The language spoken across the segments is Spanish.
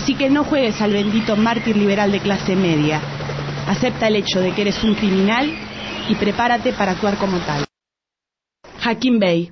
Así que no juegues al bendito mártir liberal de clase media. Acepta el hecho de que eres un criminal y prepárate para actuar como tal. Hakim Bey.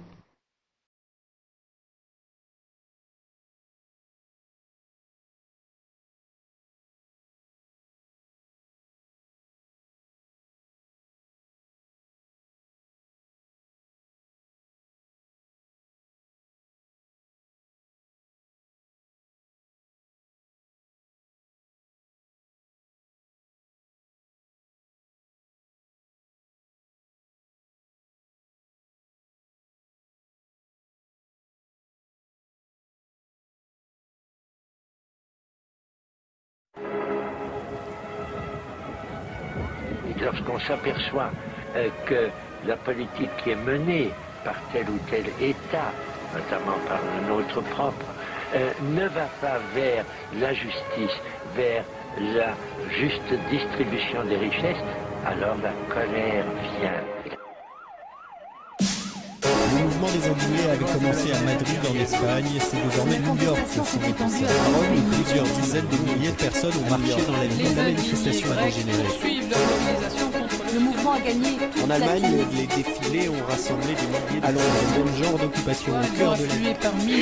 Lorsqu'on s'aperçoit que la politique qui est menée par tel ou tel État, notamment par le nôtre propre, ne va pas vers la justice, vers la juste distribution des richesses, alors la colère vient. Le mouvement des indignés avait commencé à Madrid en Espagne, c'est désormais New York qui s'est déplacé à Rome où plusieurs dizaines de milliers de personnes ont marché dans la ville. La manifestation a dégénéré. Le mouvement a gagné. En Allemagne, les défilés ont rassemblé des milliers de Londres, le même genre d'occupation au cœur de l'île.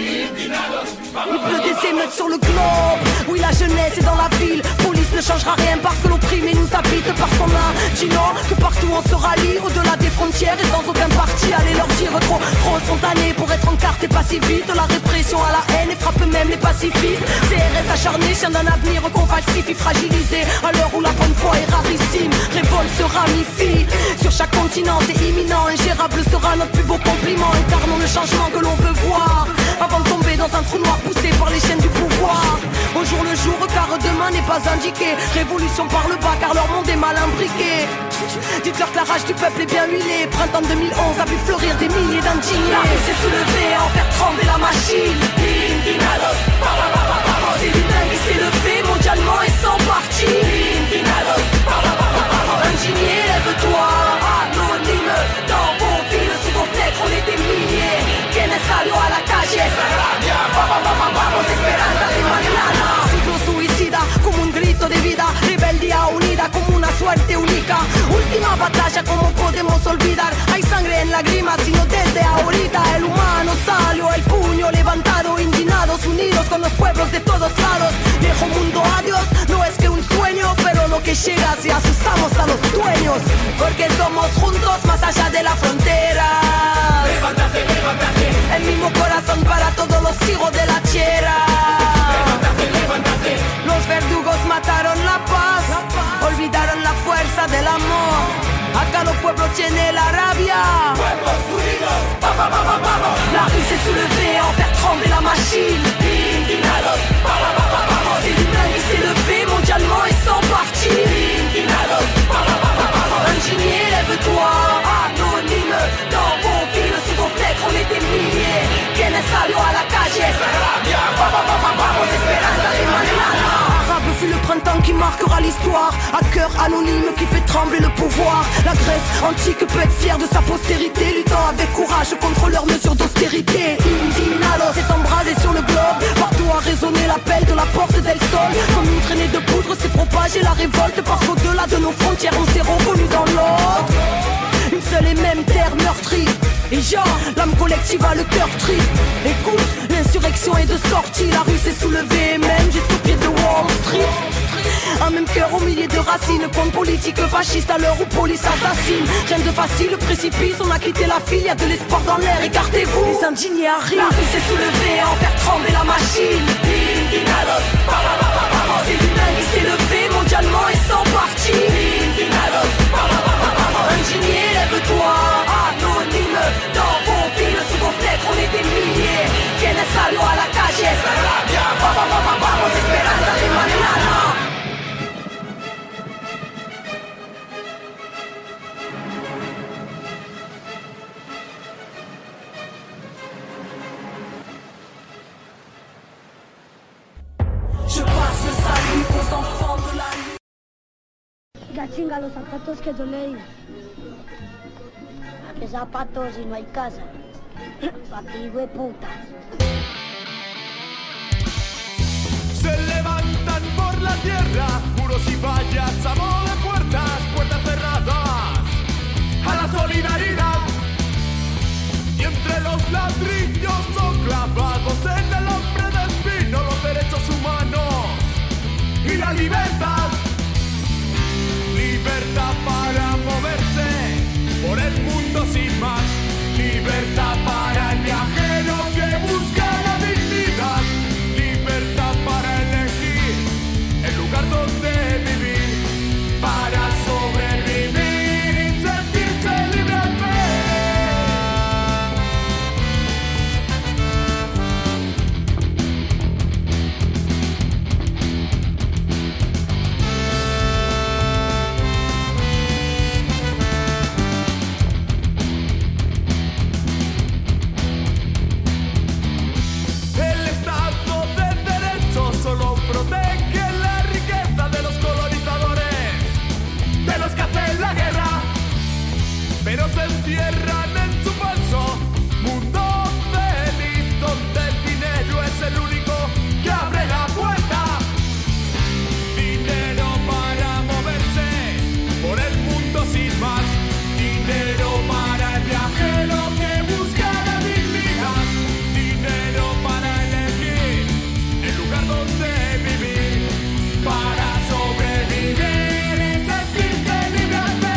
Il pleut des émeutes sur le globe. Oui, la jeunesse est dans la ville. Police ne changera rien parce que l'opprimé nous habite. Parce qu'on a dit non, que partout on se rallie. Au-delà des frontières et sans aucun parti. Allez leur dire trop spontané pour être en carte et pas si vite. La répression à la haine et frappe même les pacifistes. CRS acharnés, chien d'un avenir qu'on falsifie, fragilisé. À l'heure où la bonne foi est rarissime, révolte se ramifie. Sur chaque continent c'est imminent. Ingérable sera notre plus beau compliment. Incarnons le changement que l'on veut voir avant de tomber dans un trou noir poussé par les chaînes du pouvoir. Au jour le jour, car demain n'est pas indiqué. Révolution par le bas car leur monde est mal imbriqué. Dites-leur que la rage du peuple est bien huilée. Printemps 2011 a vu fleurir des milliers d'indignés. La rue s'est soulevée à en faire trembler la machine. Indignados, c'est l'humain qui s'est levé mondialement et sans parti. Indignados, indigné, lève-toi. Anonyme, dans vos villes, sous vos fenêtres, on est des milliers. Quienes salió a la calle, vamos, esperanza de mañana. Ciclo suicida, como un grito de vida. Rebeldía unida, como una suerte única. Última batalla, ¿cómo podemos olvidar? Hay sangre en lágrimas, sino desde ahorita. El humano salió, el puño levantado. Indignados, unidos con los pueblos de todos lados. Viejo mundo, adiós, no es que un sueño, pero lo que llega si asustamos a los dueños. Porque somos juntos más allá de la frontera. Levántate, levántate. El mismo corazón para todos los hijos de la tierra. Levántate, levántate. Los verdugos mataron la paz, olvidaron la fuerza del amor. Acá los pueblos tienen la rabia. Pueblos unidos, vamos. La rue s'est soulevée à en faire trembler la machine. Indignados, vamos. C'est l'humain qui s'est levé mondialement et sans parti. Indignados, indigné, lève-toi. Anonyme, dans vos villes, sous vos fenêtres, on est des milliers. Quienes salió a la calle, vamos, esperanza de mañana. Arabe fut le printemps qui marquera l'histoire. À cœur anonyme qui fait trembler le pouvoir. La Grèce antique peut être fière de sa postérité, luttant avec courage contre leurs mesures d'austérité. Indignados s'est embrasé sur le globe. Partout a résonné l'appel de la porte del Sol. Comme une traînée de poudre s'est propagée la révolte. Parce qu'au-delà de nos frontières on s'est reconnus dans l'autre. Une seule et même terre meurtrie. Et genre, l'âme collective a le cœur triste. Écoute, l'insurrection est de sortie. La rue s'est soulevée même jusqu'au pied de Wall Street. Un même cœur au milieu de racines. Contre politique fasciste à l'heure où police assassine. Rien de facile, précipice, on a quitté la file. Y'a de l'espoir dans l'air, écartez-vous. Les indignés arrivent. La rue s'est soulevée à en faire trembler la machine. Indignados, c'est l'humain qui s'est levé mondialement et sans parti. Indignados, indigné, lève-toi. Anonyme, dans vos villes, sous vos fenêtres, on est des milliers. Quienes salió a la calle, vamos, esperanza de mañana. Je passe le salut aux enfants de la nuit. Ya chinga los zapatos que yo leí. ¿Qué zapatos si no hay casa? Pa' que hijo de puta. Se levanta y vallas, amo de puertas, puertas cerradas, a la solidaridad. Y entre los ladrillos son clavados en el hombre de espino los derechos humanos y la libertad. Libertad para moverse por el mundo sin más. Libertad para el viajero que busca la dignidad. Libertad para elegir el lugar donde vivir, para sobrevivir y sentirse libre al fin. El Estado de Derecho solo protege la riqueza de los colonizadores, de los que hacen la guerra, pero se encierran en su falso mundo feliz, donde el dinero es el único que abre la puerta. Dinero para moverse por el mundo sin más. Dinero para el viajero que busca la dignidad. Dinero para elegir el lugar donde vivir, para sobrevivir y sentirse libre al fin.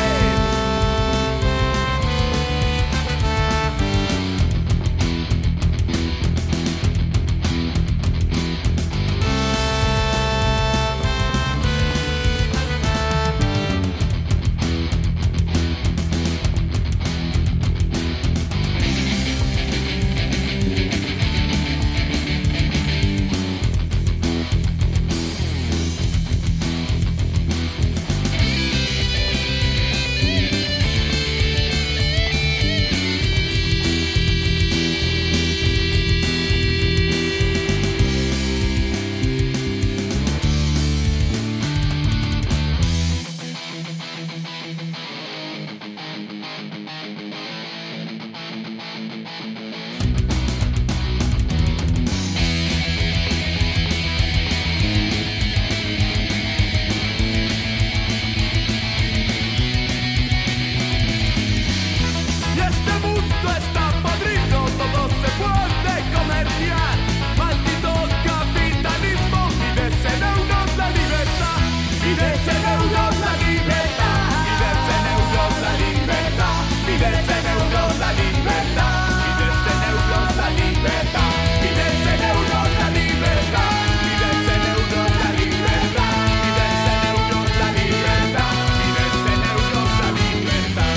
Y este mundo está podrido, todo se puede comerciar. Maldito capitalismo, pídese en euros la libertad. Pídese en euros la libertad. Pídese en euros la libertad. Pídese en euros la libertad. Pídese en euros la libertad. Pídese en euros la libertad. Pídese en euros la libertad. Pídese en euros la libertad. Pídese en euros la libertad.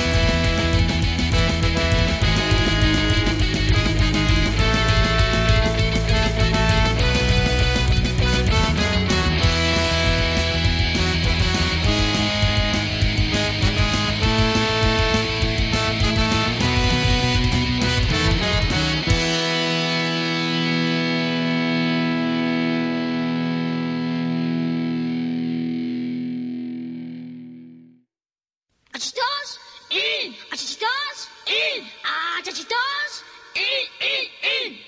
Achitos, in, achitos, in, achitos, in.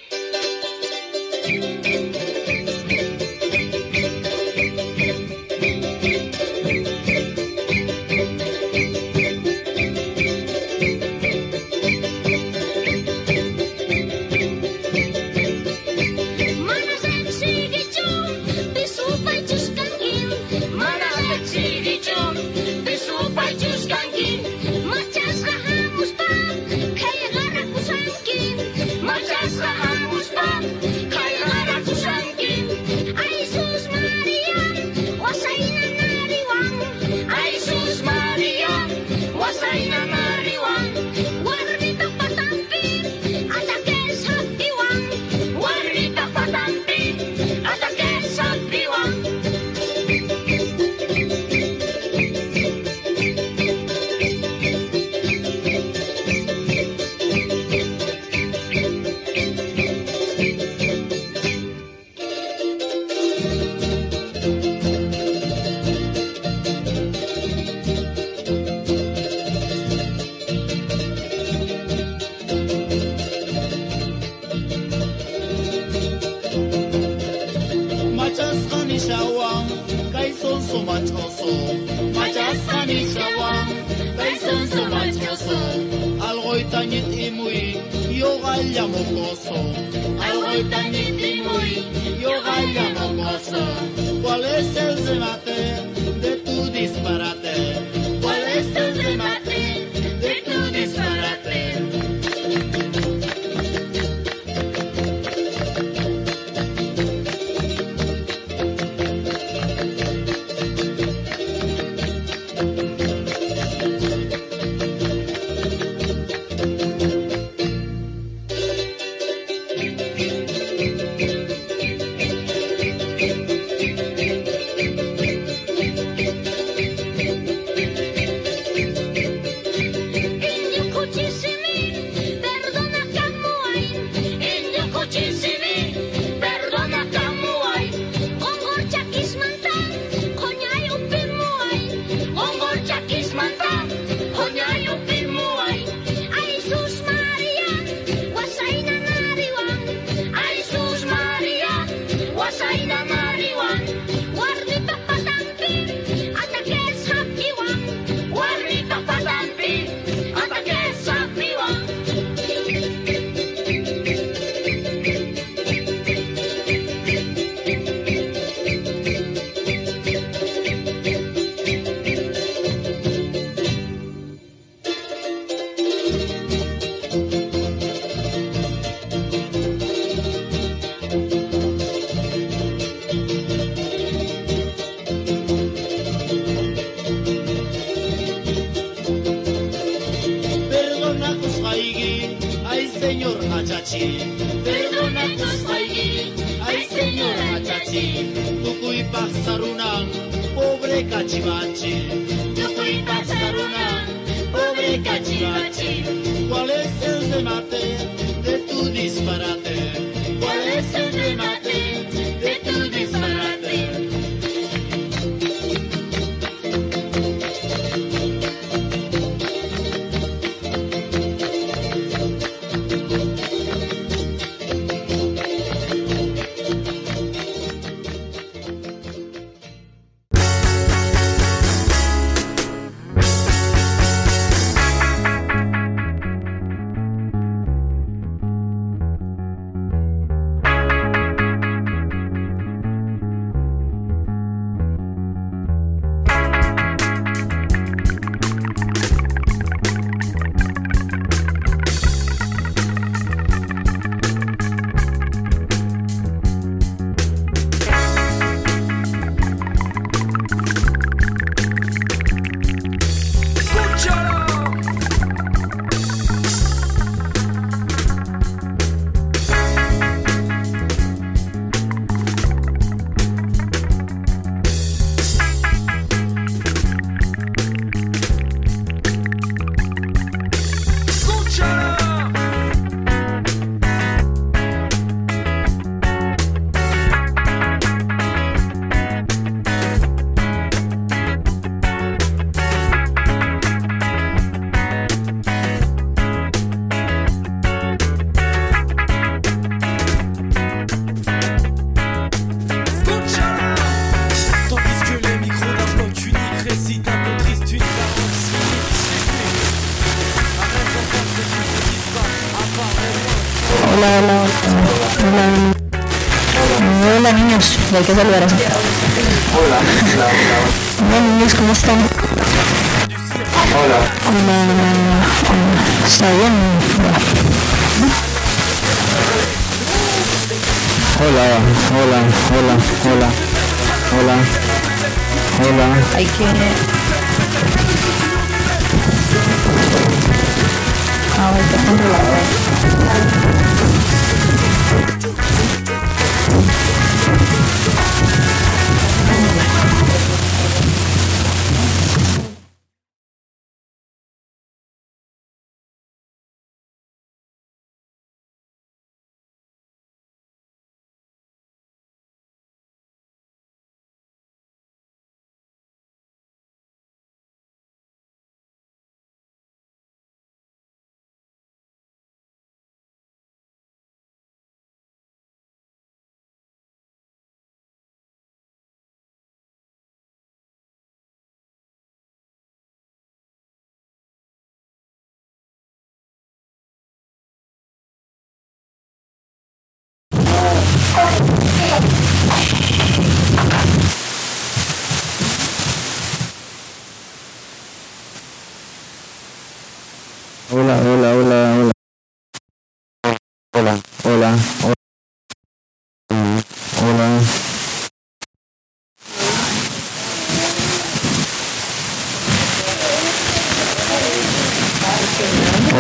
Mana seksidicu, bisu pajus kangin. Mana seksidicu, bisu pajus kangin. Macas rahamus pa, kaya garaku sangkin. Macas rahamus pa, kaya garaku sangkin. Ay Sus Maria, wasaina nariwang. Ay Sus Maria, wasaina nariwang. Warnita patampi, atakes hatiwang. Warnita patampi, atakes hatiwang. Machas kanishawang, kay son so machoso, machasani shawan, Tyson so machoso, algoitanit imui, yogalla mocoso, algoitanit imui, yogalla mocoso. ¿Cuál es el remate de tu disparate? ¿Cuál es el remate de tu disparate? Perdona tus ay señor Hachachi, tukui pasarunang, pobre cachivachi, tukui pasarunang, pobre cachivachi. ¿Cuál es el remate de tu disparate? ¿Cuál es el remate de tu disparate? Hola niños, hay que saludar así. Hola. Hola niños, ¿cómo están? Hola. ¿Está bien? Hola. Hay que... está controlado.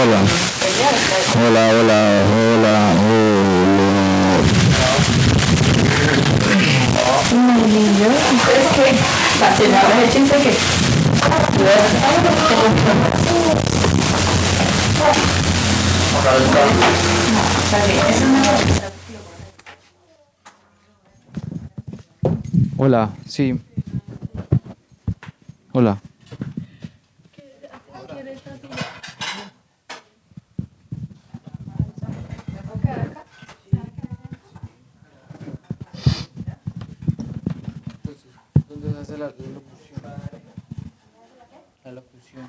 Hola, sí. Hola. ¿Dónde se hace la locución? La locución.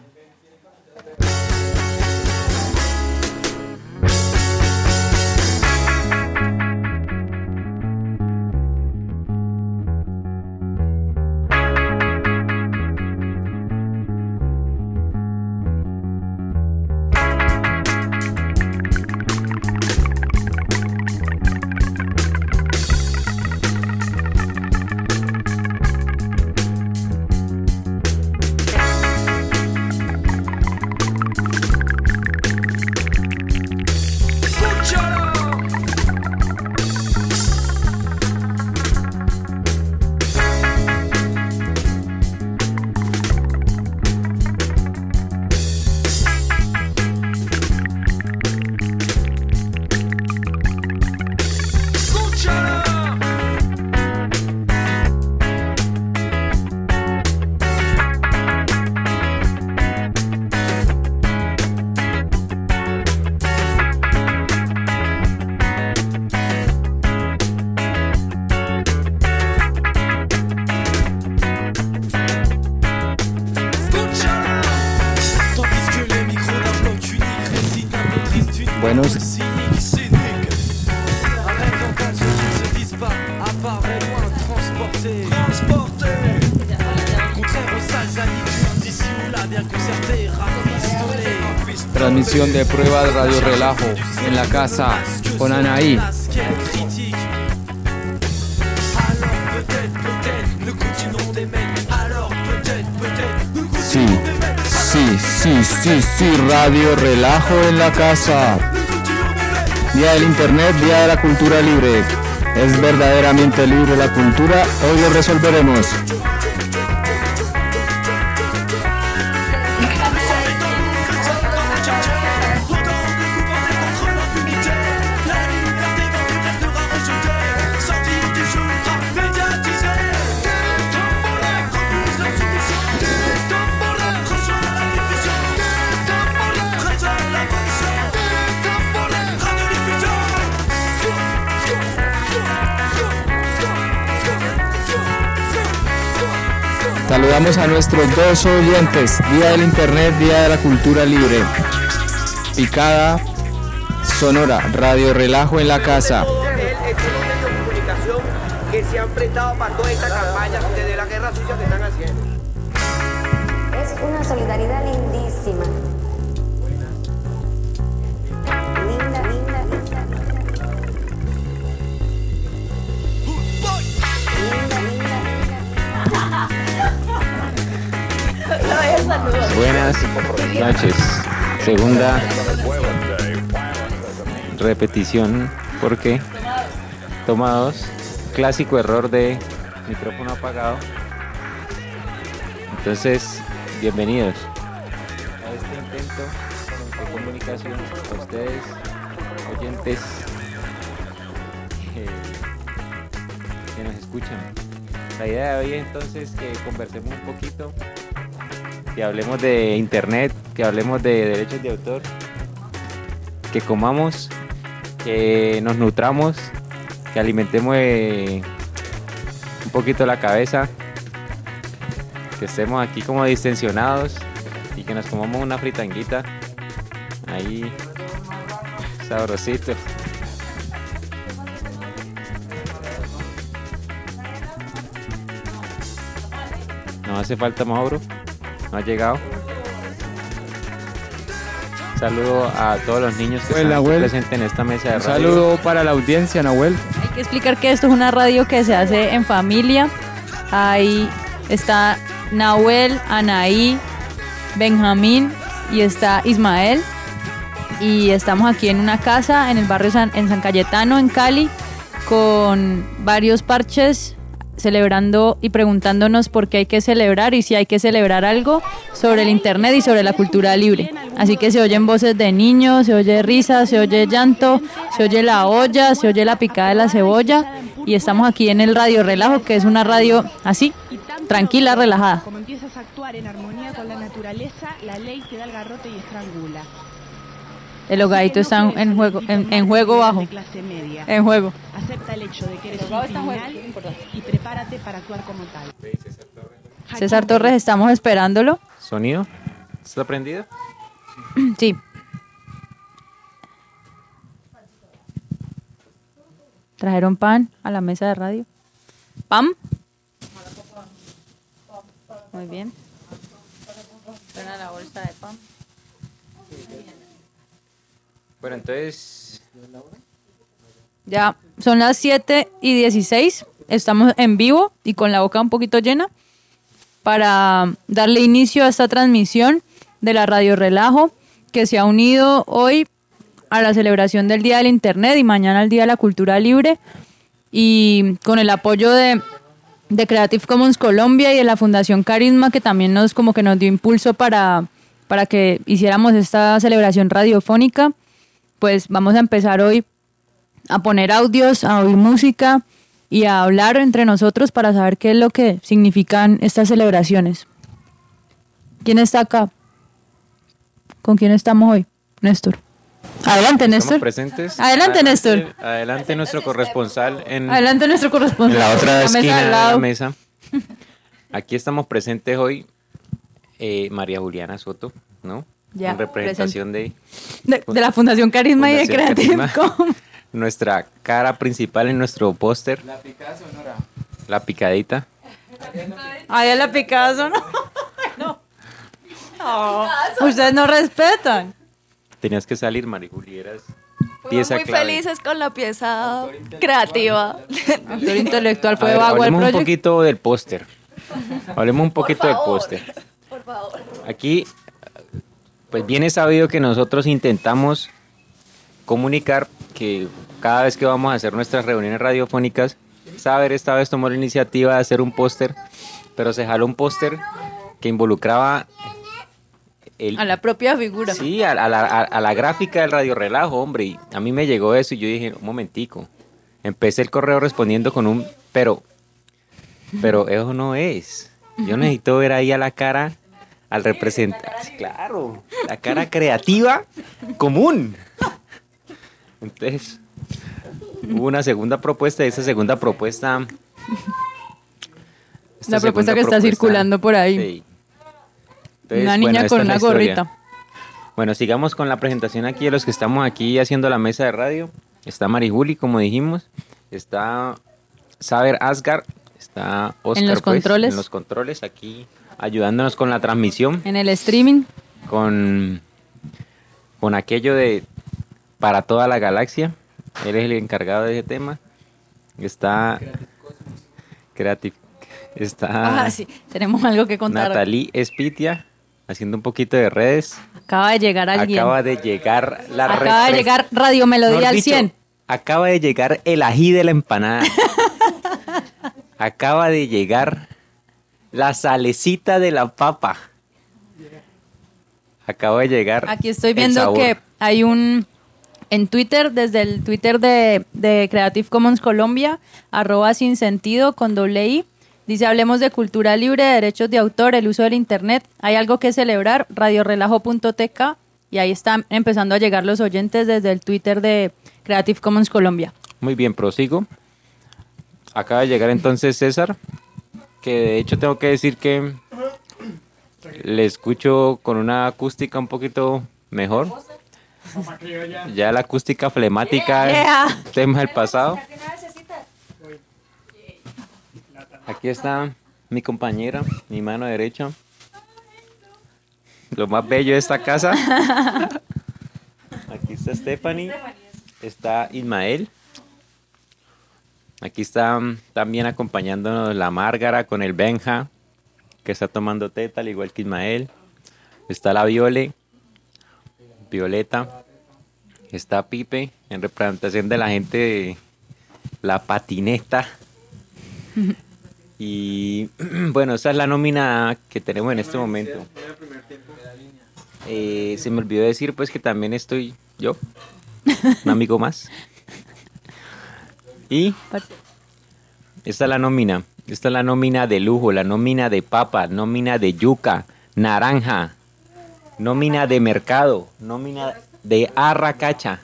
Buenos. Transmisión de prueba de Radio Relajo en la casa con Anaí. Sí, Radio Relajo en la casa. Día del Internet, Día de la Cultura Libre. ¿Es verdaderamente libre la cultura? Hoy lo resolveremos. Saludamos a nuestros dos oyentes, Día del Internet, Día de la Cultura Libre. Picada Sonora, Radio Relajo en la casa. Es un medio de comunicación que se han prestado para toda esta campaña desde la guerra sucia que están haciendo. Es una solidaridad lindísima. Linda. Buenas noches. Segunda repetición porque tomados, clásico error de micrófono apagado. Entonces, bienvenidos a este intento de comunicación con ustedes, oyentes que nos escuchan. La idea de hoy es entonces que conversemos un poquito, que hablemos de internet, que hablemos de derechos de autor, que comamos, que nos nutramos, que alimentemos un poquito la cabeza, que estemos aquí como distensionados y que nos comamos una fritanguita ahí sabrosito. No hace falta, Mauro. No ha llegado. Saludo a todos los niños que están presentes en esta mesa de radio. Un saludo para la audiencia, Nahuel. Hay que explicar que esto es una radio que se hace en familia. Ahí está Nahuel, Anaí, Benjamín y está Ismael. y estamos aquí en una casa en el barrio en San Cayetano, en Cali, con varios parches celebrando y preguntándonos por qué hay que celebrar y si hay que celebrar algo sobre el internet y sobre la cultura libre. Así que se oyen voces de niños, se oye risa, se oye llanto, se oye la olla, se oye la picada de la cebolla y estamos aquí en el Radio Relajo, que es una radio así, tranquila, relajada. Como empiezas a actuar en armonía con la naturaleza, la ley te da el garrote y estrangula. El hogadito está en juego bajo. En juego. Acepta el hecho de que eres un criminal y prepárate para actuar como tal. César Torres, estamos esperándolo. ¿Sonido? ¿Está prendido? Sí. Trajeron pan a la mesa de radio. ¿Pan? Muy bien. Suena la bolsa de pan. Bueno, entonces... Ya son las 7:16. Estamos en vivo y con la boca un poquito llena para darle inicio a esta transmisión de la Radio Relajo, que se ha unido hoy a la celebración del Día del Internet y mañana al Día de la Cultura Libre, y con el apoyo de Creative Commons Colombia y de la Fundación Carisma, que también nos dio impulso para que hiciéramos esta celebración radiofónica. Pues vamos a empezar hoy a poner audios, a oír música y a hablar entre nosotros para saber qué es lo que significan estas celebraciones. ¿Quién está acá? ¿Con quién estamos hoy? Néstor. Adelante, Néstor. ¿Estamos presentes? Adelante, Néstor. Adelante nuestro corresponsal Adelante nuestro corresponsal. en la otra esquina de la lado. mesa. Aquí estamos presentes hoy María Juliana Soto, ¿no? Ya, en representación de la Fundación Carisma y de Fundación Creative Carisma. Commons. Nuestra cara principal en nuestro póster. La picada sonora. La picadita. Ahí es la Picasso, ¿no? No. No. Ustedes no respetan. Tenías que salir, María Juli, eras Fuimos pieza muy clave. felices con la pieza creativa. Autor intelectual A fue ver, Vago el hablemos un Project. poquito del póster. Hablemos un poquito del favor. póster. Por favor. Aquí, pues bien es sabido que nosotros intentamos comunicar que cada vez que vamos a hacer nuestras reuniones radiofónicas, Saber esta vez tomó la iniciativa de hacer un póster, pero se jaló un póster que involucraba a la propia figura. Sí, a la gráfica del Radio Relajo, hombre. Y a mí me llegó eso y yo dije, un momentico. Empecé el correo respondiendo con un pero eso no es. Yo necesito ver ahí a la cara, al representante. Claro, la cara creativa común. Entonces, hubo una segunda propuesta y esa segunda propuesta... La propuesta que está circulando por ahí. Sí. Entonces, una niña esta con es la una historia. gorrita. Bueno, sigamos con la presentación aquí de los que estamos aquí haciendo la mesa de radio. Está Marijuli, como dijimos. Está Saber Asgar. Está Oscar, en los pues, controles. en los controles, aquí ayudándonos con la transmisión. En el streaming. Con aquello de para toda la galaxia. Él es el encargado de ese tema. Está Creative. Está Sí, tenemos algo que contar. Natalie Espitia haciendo un poquito de redes. Acaba de llegar alguien. Acaba de llegar la Acaba de llegar Radio Melodía Mejor al dicho, 100. Acaba de llegar el ají de la empanada. Acaba de llegar la salecita de la papa. Acaba de llegar. Aquí estoy el viendo sabor. que hay en Twitter, desde el Twitter de Creative Commons Colombia, @sinsentido con .i, dice: hablemos de cultura libre, de derechos de autor, el uso del internet. Hay algo que celebrar, radiorelajo.tk, y ahí están empezando a llegar los oyentes desde el Twitter de Creative Commons Colombia. Muy bien, prosigo. Acaba de llegar entonces César, que de hecho tengo que decir que le escucho con una acústica un poquito mejor. Ya la acústica flemática es tema del pasado. Aquí está mi compañera, mi mano derecha. Lo más bello de esta casa. Aquí está Stephanie. Está Ismael. Aquí está también acompañándonos la Márgara con el Benja, que está tomando teta, al igual que Ismael. Está la Violeta. está Pipe en representación de la gente de La Patineta. Y bueno, esa es la nómina que tenemos en este momento. Se me olvidó decir pues que también estoy yo, un amigo más. Y esta es la nómina. Esta es la nómina de lujo, la nómina de papa, nómina de yuca, naranja, nómina de mercado, nómina de arracacha.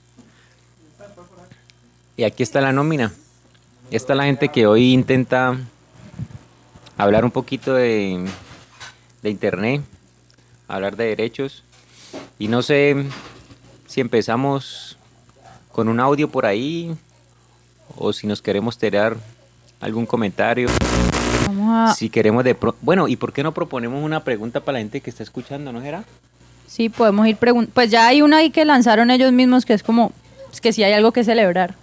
Y aquí está la nómina. Esta es la gente que hoy intenta hablar un poquito de internet, hablar de derechos. Y no sé si empezamos con un audio por ahí o si nos queremos tirar algún comentario. Si queremos bueno, ¿y por qué no proponemos una pregunta para la gente que está escuchando, no será? Sí, podemos ir preguntando. Pues ya hay una ahí que lanzaron ellos mismos que es como, es que si hay algo que celebrar.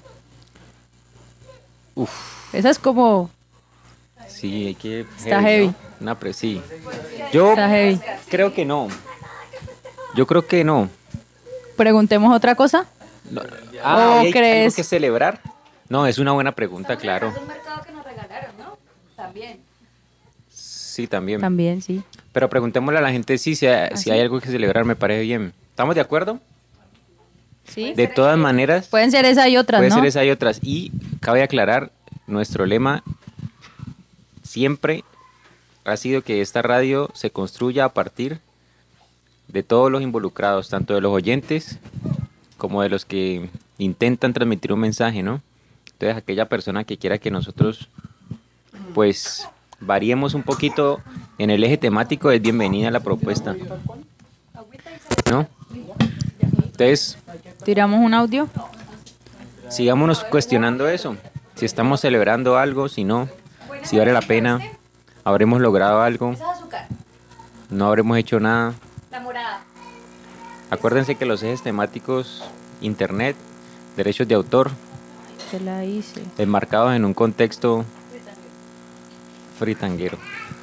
Uf. Esa es como... Sí, hay que... Está heavy. ¿No? Sí. Yo creo que no. Yo creo que no. ¿Preguntemos otra cosa? No. ¿O ¿hay crees? algo que celebrar? No, es una buena pregunta, claro. Es un mercado que nos regalaron, ¿no? También. Sí, también. También, sí. Pero preguntémosle a la gente si hay algo que celebrar, me parece bien. ¿Estamos de acuerdo? Sí. De todas maneras. Pueden ser esa y otras, ¿no? Puede ser esa y otras. Y cabe aclarar, nuestro lema siempre ha sido que esta radio se construya a partir de todos los involucrados, tanto de los oyentes como de los que intentan transmitir un mensaje, ¿no? Entonces, aquella persona que quiera que nosotros, pues, variemos un poquito en el eje temático es bienvenida a la propuesta, ¿no? Entonces, ¿tiramos un audio? sigámonos cuestionando eso. Si estamos celebrando algo, si no, si vale la pena, habremos logrado algo, no habremos hecho nada. La morada. Acuérdense que los ejes temáticos, internet, derechos de autor, Se la hice. enmarcados en un contexto fritanguero.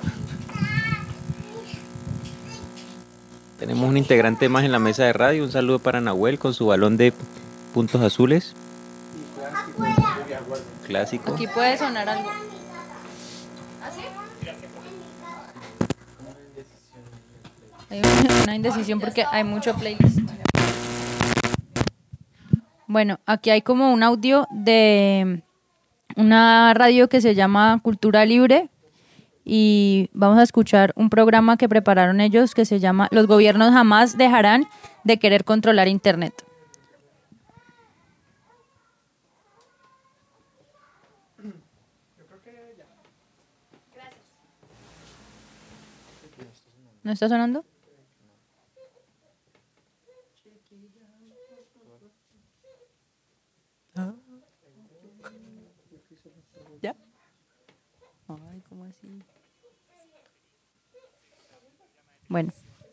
Tenemos un integrante más en la mesa de radio. Un saludo para Nahuel con su balón de puntos azules. Clásico. Aquí puede sonar algo. Hay una indecisión porque hay mucho playlist. Bueno, aquí hay como un audio de una radio que se llama Cultura Libre y vamos a escuchar un programa que prepararon ellos que se llama Los gobiernos jamás dejarán de querer controlar Internet. ¿No está sonando? ¿Ya? Ay, ¿cómo así? Bueno.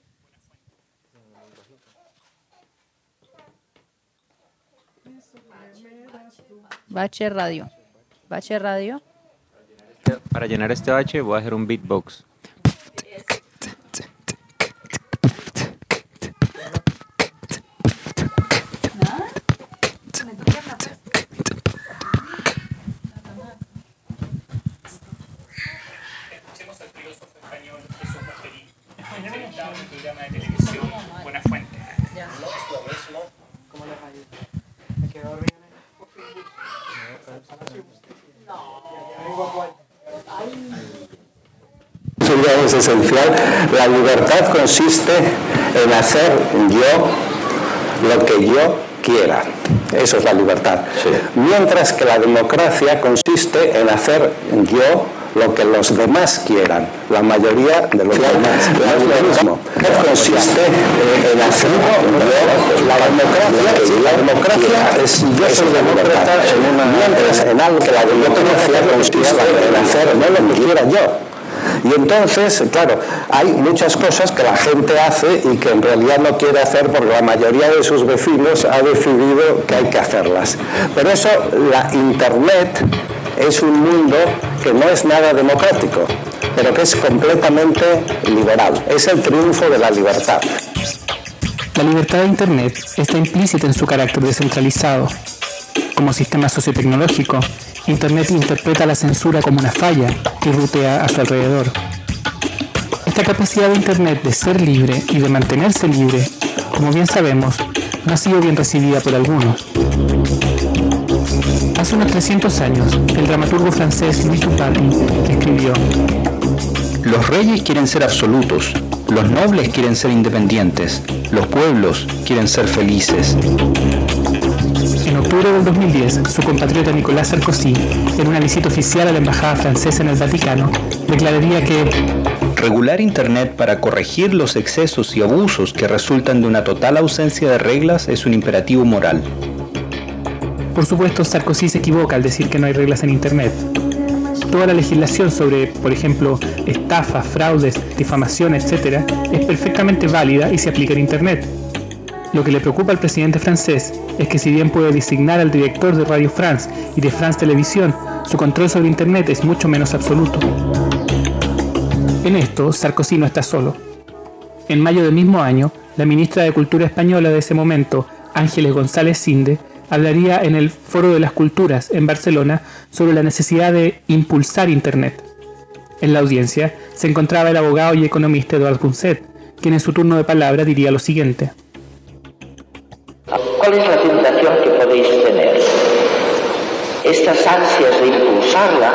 Bache Radio. Bache Radio. Para llenar este bache voy a hacer un beatbox. Es esencial. La libertad consiste en hacer yo lo que yo quiera. Eso es la libertad. Sí. Mientras que la democracia consiste en hacer yo lo que los demás quieran. La mayoría de los demás. No es lo mismo. Consiste en hacer yo la democracia es si yo soy demócrata mientras en algo que la democracia consiste en hacer no lo que quiera yo. Y entonces, claro, hay muchas cosas que la gente hace y que en realidad no quiere hacer porque la mayoría de sus vecinos ha decidido que hay que hacerlas. Pero eso, la Internet es un mundo que no es nada democrático, pero que es completamente liberal. Es el triunfo de la libertad. La libertad de Internet está implícita en su carácter descentralizado. Como sistema sociotecnológico, Internet interpreta la censura como una falla y rutea a su alrededor. Esta capacidad de Internet de ser libre y de mantenerse libre, como bien sabemos, no ha sido bien recibida por algunos. Hace unos 300 años, el dramaturgo francés Louis Duparty escribió: los reyes quieren ser absolutos, los nobles quieren ser independientes, los pueblos quieren ser felices. En octubre del 2010, su compatriota Nicolas Sarkozy, en una visita oficial a la embajada francesa en el Vaticano, declararía que regular Internet para corregir los excesos y abusos que resultan de una total ausencia de reglas es un imperativo moral. Por supuesto, Sarkozy se equivoca al decir que no hay reglas en Internet. Toda la legislación sobre, por ejemplo, estafas, fraudes, difamación, etc., es perfectamente válida y se aplica en Internet. Lo que le preocupa al presidente francés es que si bien puede designar al director de Radio France y de France Televisión, su control sobre Internet es mucho menos absoluto. En esto, Sarkozy no está solo. En mayo del mismo año, la ministra de Cultura española de ese momento, Ángeles González Cinde, hablaría en el Foro de las Culturas en Barcelona sobre la necesidad de impulsar Internet. En la audiencia se encontraba el abogado y economista Eduard Punset, quien en su turno de palabra diría lo siguiente: ¿cuál es la tentación que podéis tener? Estas ansias de impulsarla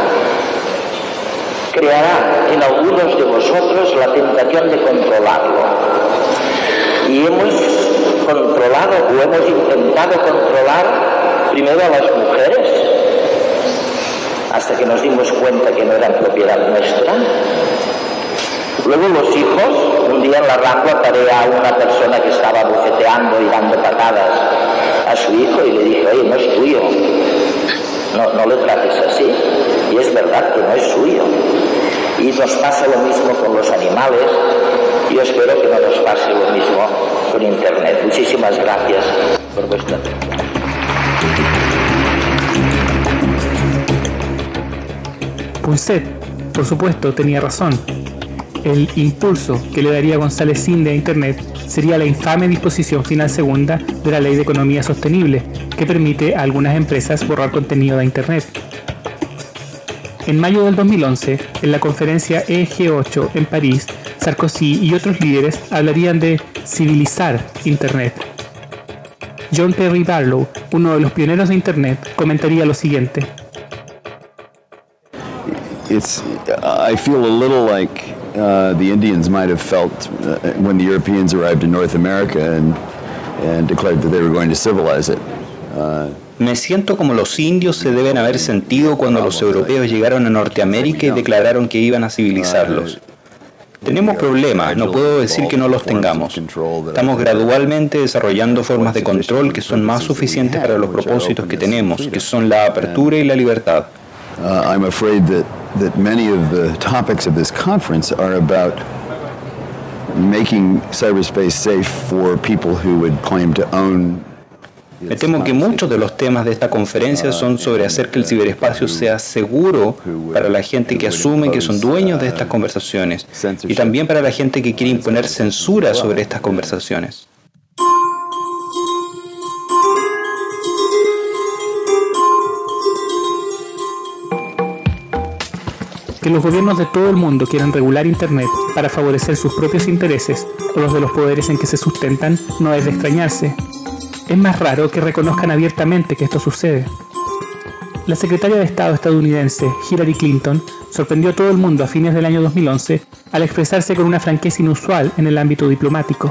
creará en algunos de vosotros la tentación de controlarlo. Y hemos controlado o hemos intentado controlar primero a las mujeres, hasta que nos dimos cuenta que no eran propiedad nuestra. Luego los hijos. Un día en la Rambla paré a una persona que estaba bofeteando y dando patadas a su hijo y le dije: oye, no es tuyo, no le trates así. Y es verdad que no es suyo. Y nos pasa lo mismo con los animales. Yo espero que no nos pase lo mismo con Internet. Muchísimas gracias por vuestra atención. Punset, por supuesto, tenía razón. El impulso que le daría González Cinde a Internet sería la infame disposición final segunda de la Ley de Economía Sostenible, que permite a algunas empresas borrar contenido de Internet. En mayo del 2011, en la conferencia EG8 en París, Sarkozy y otros líderes hablarían de civilizar Internet. John Perry Barlow, uno de los pioneros de Internet, comentaría lo siguiente: I feel a little like the Indians might have felt when the Europeans arrived in North America and declared that they were going to civilize it. Me siento como los indios se deben haber sentido cuando los europeos llegaron a Norteamérica y declararon que iban a civilizarlos. Tenemos problemas, no puedo decir que no los tengamos. Estamos gradualmente desarrollando formas de control que son más suficientes para los propósitos que tenemos, que son la apertura y la libertad. I'm afraid that many of the topics of this conference are about making cyberspace safe for people who would claim to own. Me temo que muchos de los temas de esta conferencia son sobre hacer que el ciberespacio sea seguro para la gente que asume que son dueños de estas conversaciones y también para la gente que quiere imponer censura sobre estas conversaciones. Que los gobiernos de todo el mundo quieran regular Internet para favorecer sus propios intereses o los de los poderes en que se sustentan no es de extrañarse. Es más raro que reconozcan abiertamente que esto sucede. La secretaria de Estado estadounidense, Hillary Clinton, sorprendió a todo el mundo a fines del año 2011 al expresarse con una franqueza inusual en el ámbito diplomático.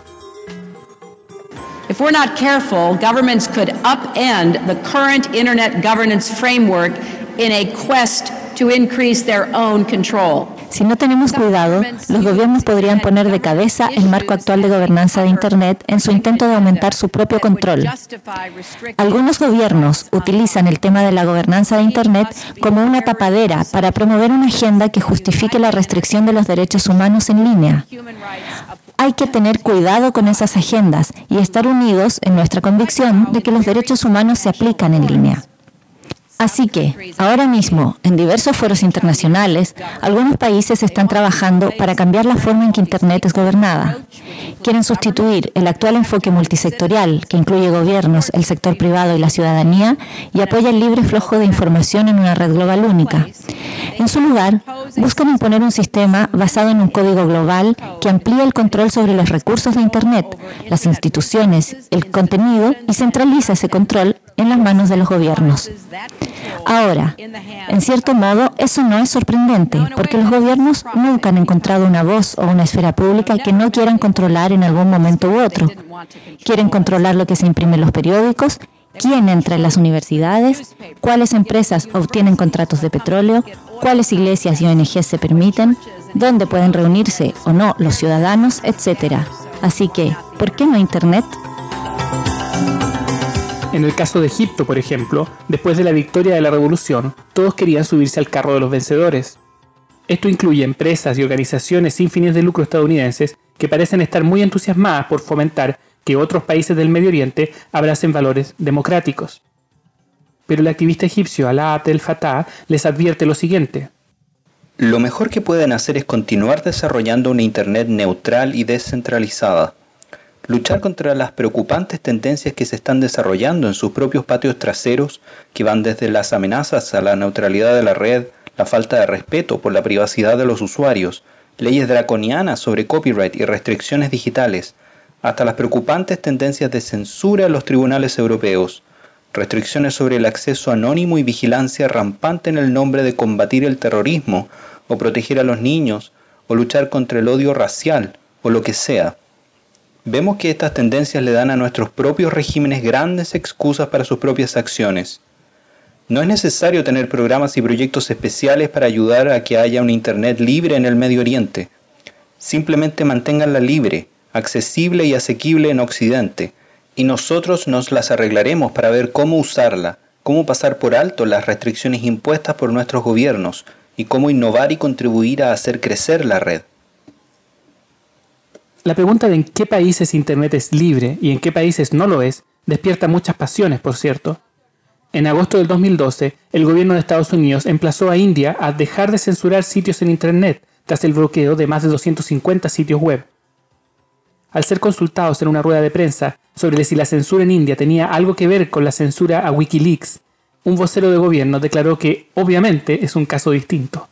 If we're not careful, governments could upend the current internet governance framework in a quest to increase their own control. Si no tenemos cuidado, los gobiernos podrían poner de cabeza el marco actual de gobernanza de Internet en su intento de aumentar su propio control. Algunos gobiernos utilizan el tema de la gobernanza de Internet como una tapadera para promover una agenda que justifique la restricción de los derechos humanos en línea. Hay que tener cuidado con esas agendas y estar unidos en nuestra convicción de que los derechos humanos se aplican en línea. Así que, ahora mismo, en diversos foros internacionales, algunos países están trabajando para cambiar la forma en que Internet es gobernada. Quieren sustituir el actual enfoque multisectorial, que incluye gobiernos, el sector privado y la ciudadanía, y apoya el libre flujo de información en una red global única. En su lugar, buscan imponer un sistema basado en un código global que amplíe el control sobre los recursos de Internet, las instituciones, el contenido y centraliza ese control en las manos de los gobiernos. Ahora, en cierto modo, eso no es sorprendente, porque los gobiernos nunca han encontrado una voz o una esfera pública que no quieran controlar en algún momento u otro. Quieren controlar lo que se imprime en los periódicos, quién entra en las universidades, cuáles empresas obtienen contratos de petróleo, cuáles iglesias y ONGs se permiten, dónde pueden reunirse o no los ciudadanos, etc. Así que, ¿por qué no Internet? En el caso de Egipto, por ejemplo, después de la victoria de la revolución, todos querían subirse al carro de los vencedores. Esto incluye empresas y organizaciones sin fines de lucro estadounidenses que parecen estar muy entusiasmadas por fomentar que otros países del Medio Oriente abracen valores democráticos. Pero el activista egipcio Alaa Abdel Fattah les advierte lo siguiente. Lo mejor que pueden hacer es continuar desarrollando una Internet neutral y descentralizada. Luchar contra las preocupantes tendencias que se están desarrollando en sus propios patios traseros, que van desde las amenazas a la neutralidad de la red, la falta de respeto por la privacidad de los usuarios, leyes draconianas sobre copyright y restricciones digitales, hasta las preocupantes tendencias de censura en los tribunales europeos, restricciones sobre el acceso anónimo y vigilancia rampante en el nombre de combatir el terrorismo, o proteger a los niños, o luchar contra el odio racial, o lo que sea. Vemos que estas tendencias le dan a nuestros propios regímenes grandes excusas para sus propias acciones. No es necesario tener programas y proyectos especiales para ayudar a que haya una Internet libre en el Medio Oriente. Simplemente manténganla libre, accesible y asequible en Occidente, y nosotros nos las arreglaremos para ver cómo usarla, cómo pasar por alto las restricciones impuestas por nuestros gobiernos, y cómo innovar y contribuir a hacer crecer la red. La pregunta de en qué países Internet es libre y en qué países no lo es, despierta muchas pasiones, por cierto. En agosto del 2012, el gobierno de Estados Unidos emplazó a India a dejar de censurar sitios en Internet tras el bloqueo de más de 250 sitios web. Al ser consultados en una rueda de prensa sobre si la censura en India tenía algo que ver con la censura a Wikileaks, un vocero de gobierno declaró que, obviamente, es un caso distinto.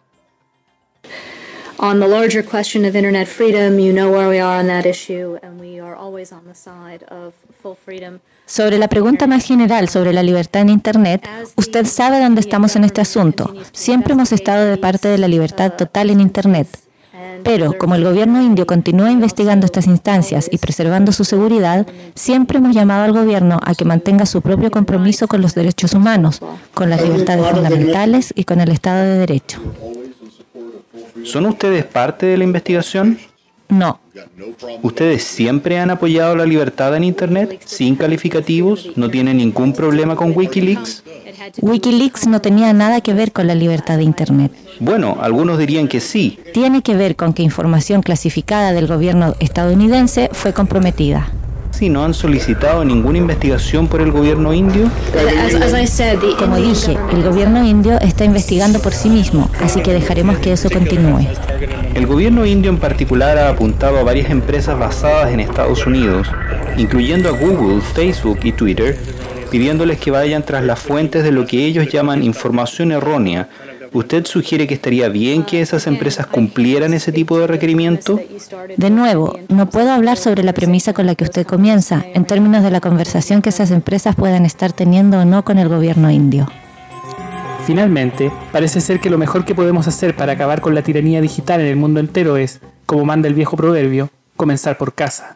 On the larger question of internet freedom, you know where we are on that issue, and we are always on the side of full freedom. Sobre la pregunta más general sobre la libertad en Internet, usted sabe dónde estamos en este asunto. Siempre hemos estado de parte de la libertad total en Internet. Pero, como el gobierno indio continúa investigando estas instancias y preservando su seguridad, siempre hemos llamado al gobierno a que mantenga su propio compromiso con los derechos humanos, con las libertades fundamentales y con el Estado de Derecho. ¿Son ustedes parte de la investigación? No. ¿Ustedes siempre han apoyado la libertad en Internet, sin calificativos? ¿No tienen ningún problema con Wikileaks? Wikileaks no tenía nada que ver con la libertad de Internet. Bueno, algunos dirían que sí. Tiene que ver con que información clasificada del gobierno estadounidense fue comprometida. ¿Si no han solicitado ninguna investigación por el gobierno indio? Como dije, el gobierno indio está investigando por sí mismo, así que dejaremos que eso continúe. El gobierno indio en particular ha apuntado a varias empresas basadas en Estados Unidos, incluyendo a Google, Facebook y Twitter, pidiéndoles que vayan tras las fuentes de lo que ellos llaman información errónea. ¿Usted sugiere que estaría bien que esas empresas cumplieran ese tipo de requerimiento? De nuevo, no puedo hablar sobre la premisa con la que usted comienza, en términos de la conversación que esas empresas puedan estar teniendo o no con el gobierno indio. Finalmente, parece ser que lo mejor que podemos hacer para acabar con la tiranía digital en el mundo entero es, como manda el viejo proverbio, comenzar por casa.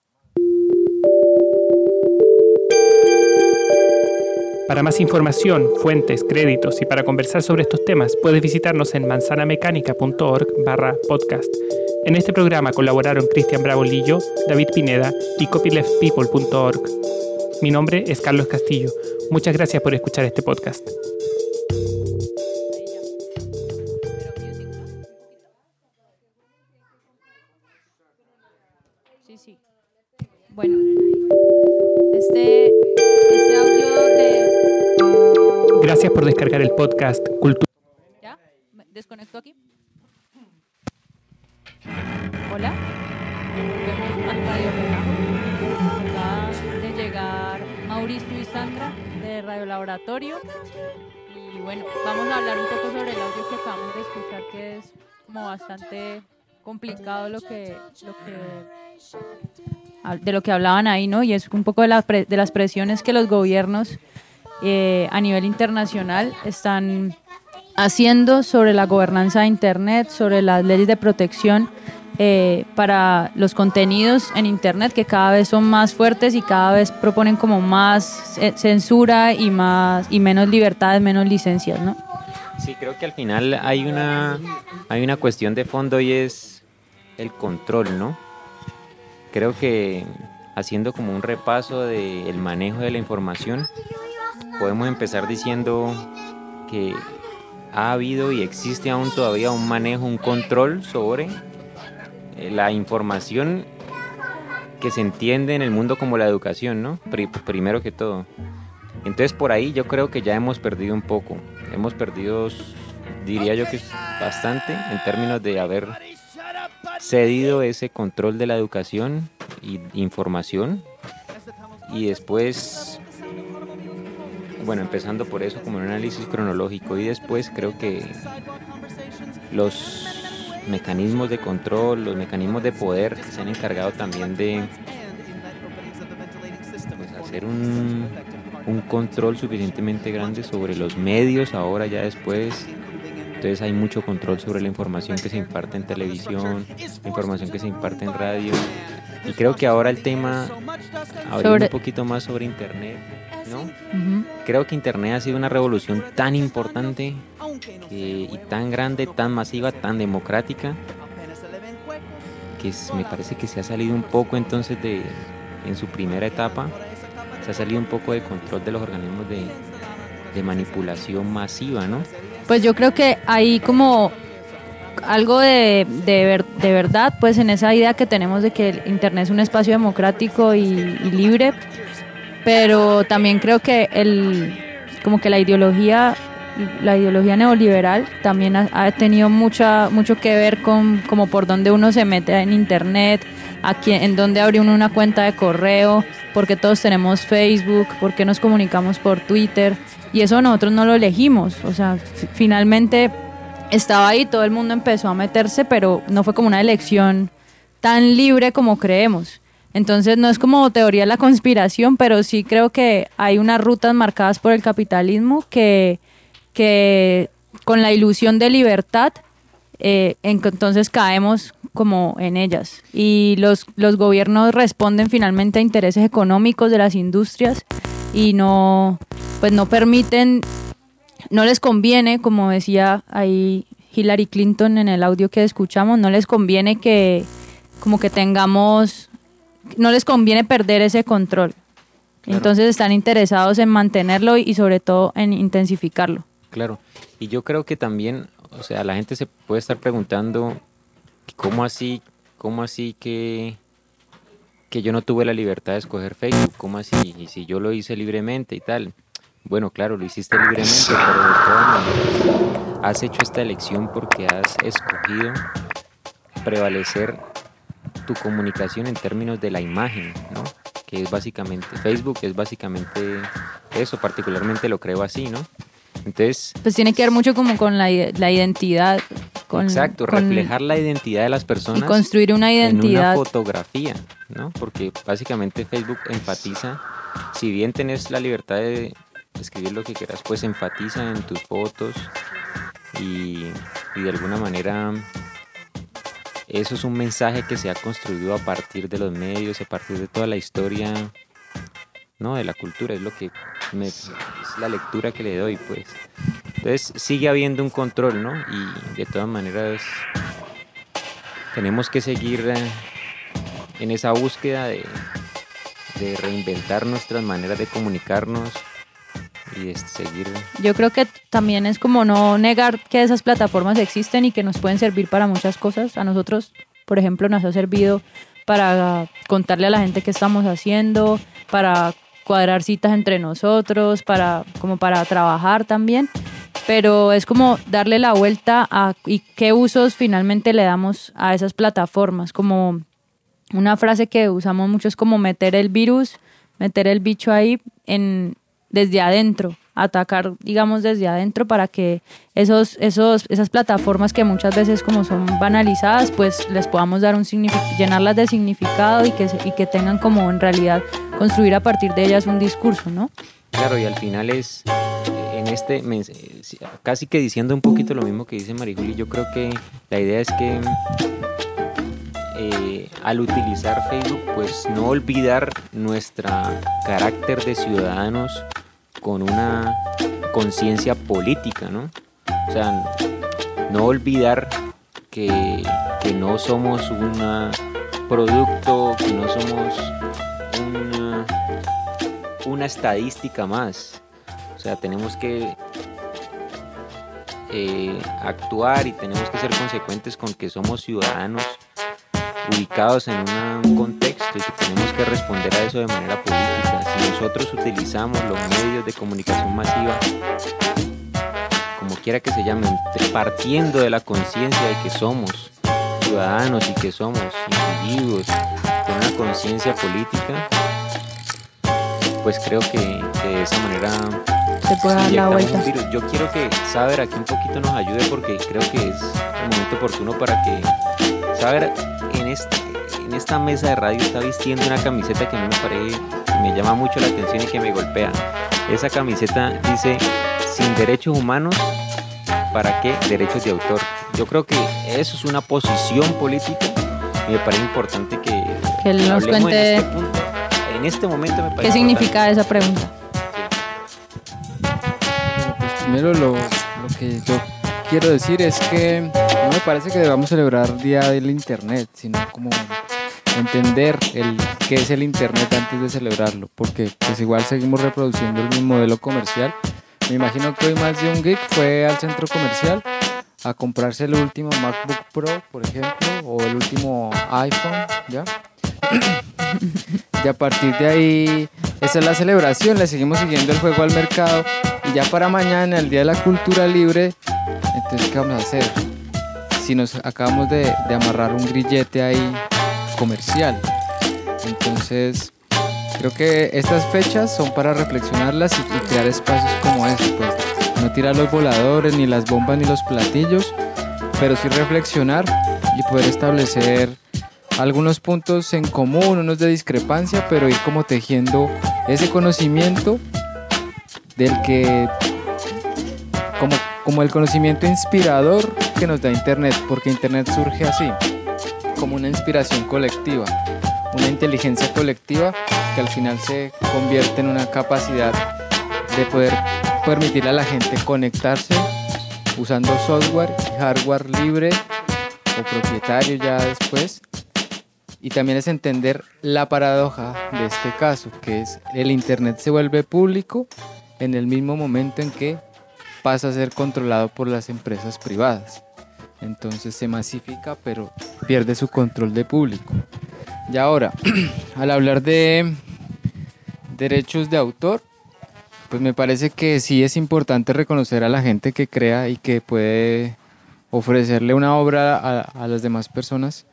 Para más información, fuentes, créditos y para conversar sobre estos temas, puedes visitarnos en manzanamecánica.org/podcast. En este programa colaboraron Cristian Bravo Lillo, David Pineda y copyleftpeople.org. Mi nombre es Carlos Castillo. Muchas gracias por escuchar este podcast. Sí. Bueno, este audio de... Gracias Gracias por descargar el podcast Cultura. ¿Ya? ¿Me desconecto aquí? Hola. Volvemos al Radio Relajo. Acaba de llegar Mauricio y Sandra de Radio Laboratorio. Y bueno, vamos a hablar un poco sobre el audio que acabamos de escuchar, que es como bastante complicado de lo que hablaban ahí, ¿no? Y es un poco de las presiones que los gobiernos a nivel internacional están haciendo sobre la gobernanza de Internet, sobre las leyes de protección para los contenidos en Internet, que cada vez son más fuertes y cada vez proponen como más censura y menos libertades, menos licencias, ¿no? Sí, creo que al final hay una cuestión de fondo y es el control, ¿no? Creo que haciendo como un repaso del manejo de la información, podemos empezar diciendo que ha habido y existe aún todavía un manejo, un control sobre la información que se entiende en el mundo como la educación, ¿no? Primero que todo. Entonces por ahí yo creo que ya hemos perdido un poco. Hemos perdido, diría yo que bastante, en términos de haber cedido ese control de la educación y información. Y después, bueno, empezando por eso como un análisis cronológico, y después creo que los mecanismos de control, los mecanismos de poder se han encargado también de hacer un control suficientemente grande sobre los medios ahora ya después. Entonces hay mucho control sobre la información que se imparte en televisión, la información que se imparte en radio. Y creo que ahora el tema, hablando un poquito más sobre Internet, ¿no? Uh-huh. Creo que Internet ha sido una revolución tan importante y tan grande, tan masiva, tan democrática, que me parece que se ha salido un poco entonces en su primera etapa, se ha salido un poco de control de los organismos de manipulación masiva, ¿no? Pues yo creo que hay como algo de verdad, pues en esa idea que tenemos de que el Internet es un espacio democrático y libre, pero también creo que como que la ideología neoliberal también ha tenido mucho que ver con como por dónde uno se mete en Internet, en dónde abre uno una cuenta de correo, porque todos tenemos Facebook, porque nos comunicamos por Twitter, y eso nosotros no lo elegimos. O sea, finalmente estaba ahí, todo el mundo empezó a meterse, pero no fue como una elección tan libre como creemos. Entonces no es como teoría de la conspiración, pero sí creo que hay unas rutas marcadas por el capitalismo que con la ilusión de libertad, entonces caemos como en ellas. Y los gobiernos responden finalmente a intereses económicos de las industrias y no permiten, no les conviene, como decía ahí Hillary Clinton en el audio que escuchamos, no les conviene no les conviene perder ese control. Claro. Entonces están interesados en mantenerlo y sobre todo en intensificarlo. Claro, y yo creo que también, o sea, la gente se puede estar preguntando ¿cómo así que yo no tuve la libertad de escoger Facebook? ¿Cómo así? Y si yo lo hice libremente y tal. Bueno, claro, lo hiciste libremente, pero de todas maneras has hecho esta elección porque has escogido prevalecer tu comunicación en términos de la imagen, ¿no? Que es básicamente, Facebook es básicamente eso, particularmente lo creo así, ¿no? Entonces, pues tiene que ver mucho como con la identidad. Exacto, reflejar la identidad de las personas. Y construir una identidad. En una fotografía, ¿no? Porque básicamente Facebook enfatiza, si bien tenés la libertad de escribir lo que quieras, pues enfatiza en tus fotos y de alguna manera eso es un mensaje que se ha construido a partir de los medios, a partir de toda la historia, ¿no? De la cultura, es lo que es la lectura que le doy, pues. Entonces sigue habiendo un control, ¿no? Y de todas maneras tenemos que seguir en esa búsqueda de reinventar nuestras maneras de comunicarnos y de seguir. Yo creo que también es como no negar que esas plataformas existen y que nos pueden servir para muchas cosas. A nosotros, por ejemplo, nos ha servido para contarle a la gente qué estamos haciendo, para cuadrar citas entre nosotros, como para trabajar también, pero es como darle la vuelta a y qué usos finalmente le damos a esas plataformas. Como una frase que usamos mucho es como meter el bicho ahí desde adentro, atacar, digamos, desde adentro para que esas plataformas que muchas veces como son banalizadas, pues les podamos dar llenarlas de significado y que tengan como en realidad construir a partir de ellas un discurso, ¿no? Claro, y al final es casi que diciendo un poquito lo mismo que dice Marijuli. Yo creo que la idea es que al utilizar Facebook, pues no olvidar nuestro carácter de ciudadanos con una conciencia política, ¿no? O sea, no olvidar que no somos un producto, que no somos una estadística más. O sea, tenemos que actuar y tenemos que ser consecuentes con que somos ciudadanos ubicados en un contexto y que tenemos que responder a eso de manera política. Si nosotros utilizamos los medios de comunicación masiva, como quiera que se llamen, partiendo de la conciencia de que somos ciudadanos y que somos individuos con una conciencia política, pues creo que de esa manera se puede dar la vuelta. Yo quiero que Saber aquí un poquito nos ayude, porque creo que es el momento oportuno para que Saber en esta mesa de radio está vistiendo una camiseta que a mí me llama mucho la atención y que me golpea. Esa camiseta dice: sin derechos humanos, ¿para qué derechos de autor? Yo creo que eso es una posición política y me parece importante que nos cuente en este punto. En este momento me parece ¿qué significa esa pregunta? Pues primero lo que yo quiero decir es que no me parece que debamos celebrar Día del Internet, sino como entender qué es el Internet antes de celebrarlo, porque pues igual seguimos reproduciendo el mismo modelo comercial. Me imagino que hoy más de un geek fue al centro comercial a comprarse el último MacBook Pro, por ejemplo, o el último iPhone, ¿ya? Y a partir de ahí, esa es la celebración, le seguimos siguiendo el juego al mercado, y ya para mañana, el Día de la Cultura Libre, entonces ¿qué vamos a hacer? Si nos acabamos de amarrar un grillete ahí comercial. Entonces creo que estas fechas son para reflexionarlas y crear espacios como este, pues no tirar los voladores, ni las bombas, ni los platillos, pero sí reflexionar y poder establecer algunos puntos en común, unos de discrepancia, pero ir como tejiendo ese conocimiento del que como el conocimiento inspirador que nos da Internet, porque Internet surge así, como una inspiración colectiva, una inteligencia colectiva que al final se convierte en una capacidad de poder permitir a la gente conectarse usando software y hardware libre o propietario ya después. Y también es entender la paradoja de este caso, que es el Internet se vuelve público en el mismo momento en que pasa a ser controlado por las empresas privadas. Entonces se masifica, pero pierde su control de público. Y ahora, al hablar de derechos de autor, pues me parece que sí es importante reconocer a la gente que crea y que puede ofrecerle una obra a las demás personas.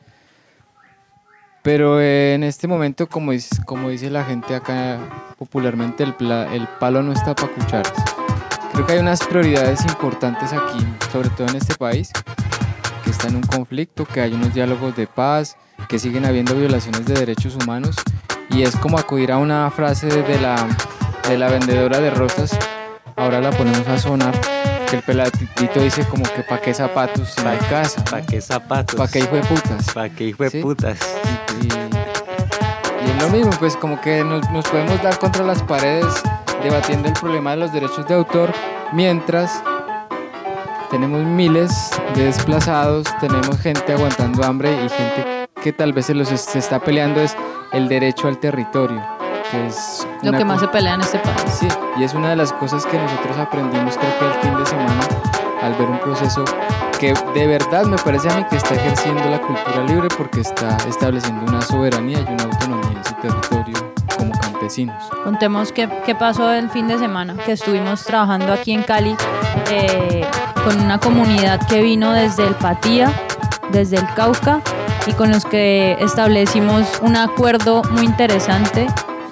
Pero en este momento, como dice la gente acá popularmente, el palo no está para cucharas. Creo que hay unas prioridades importantes aquí, sobre todo en este país, que está en un conflicto, que hay unos diálogos de paz, que siguen habiendo violaciones de derechos humanos, y es como acudir a una frase de la vendedora de rosas, ahora la ponemos a sonar, que el peladito dice como que ¿pa' qué zapatos si no hay casa? ¿Pa' qué zapatos? ¿Pa' qué hijo de putas? ¿Pa' qué hijo de putas? Y es lo mismo, pues como que nos podemos dar contra las paredes debatiendo el problema de los derechos de autor, mientras tenemos miles de desplazados, tenemos gente aguantando hambre y gente que tal vez se está peleando es el derecho al territorio, que es lo que más se pelea en este país. Sí, y es una de las cosas que nosotros aprendimos, creo que el fin de semana, al ver un proceso que de verdad me parece a mí que está ejerciendo la cultura libre, porque está estableciendo una soberanía y una autonomía en su territorio como campesinos. Contemos qué pasó el fin de semana, que estuvimos trabajando aquí en Cali con una comunidad que vino desde el Patía, desde el Cauca, y con los que establecimos un acuerdo muy interesante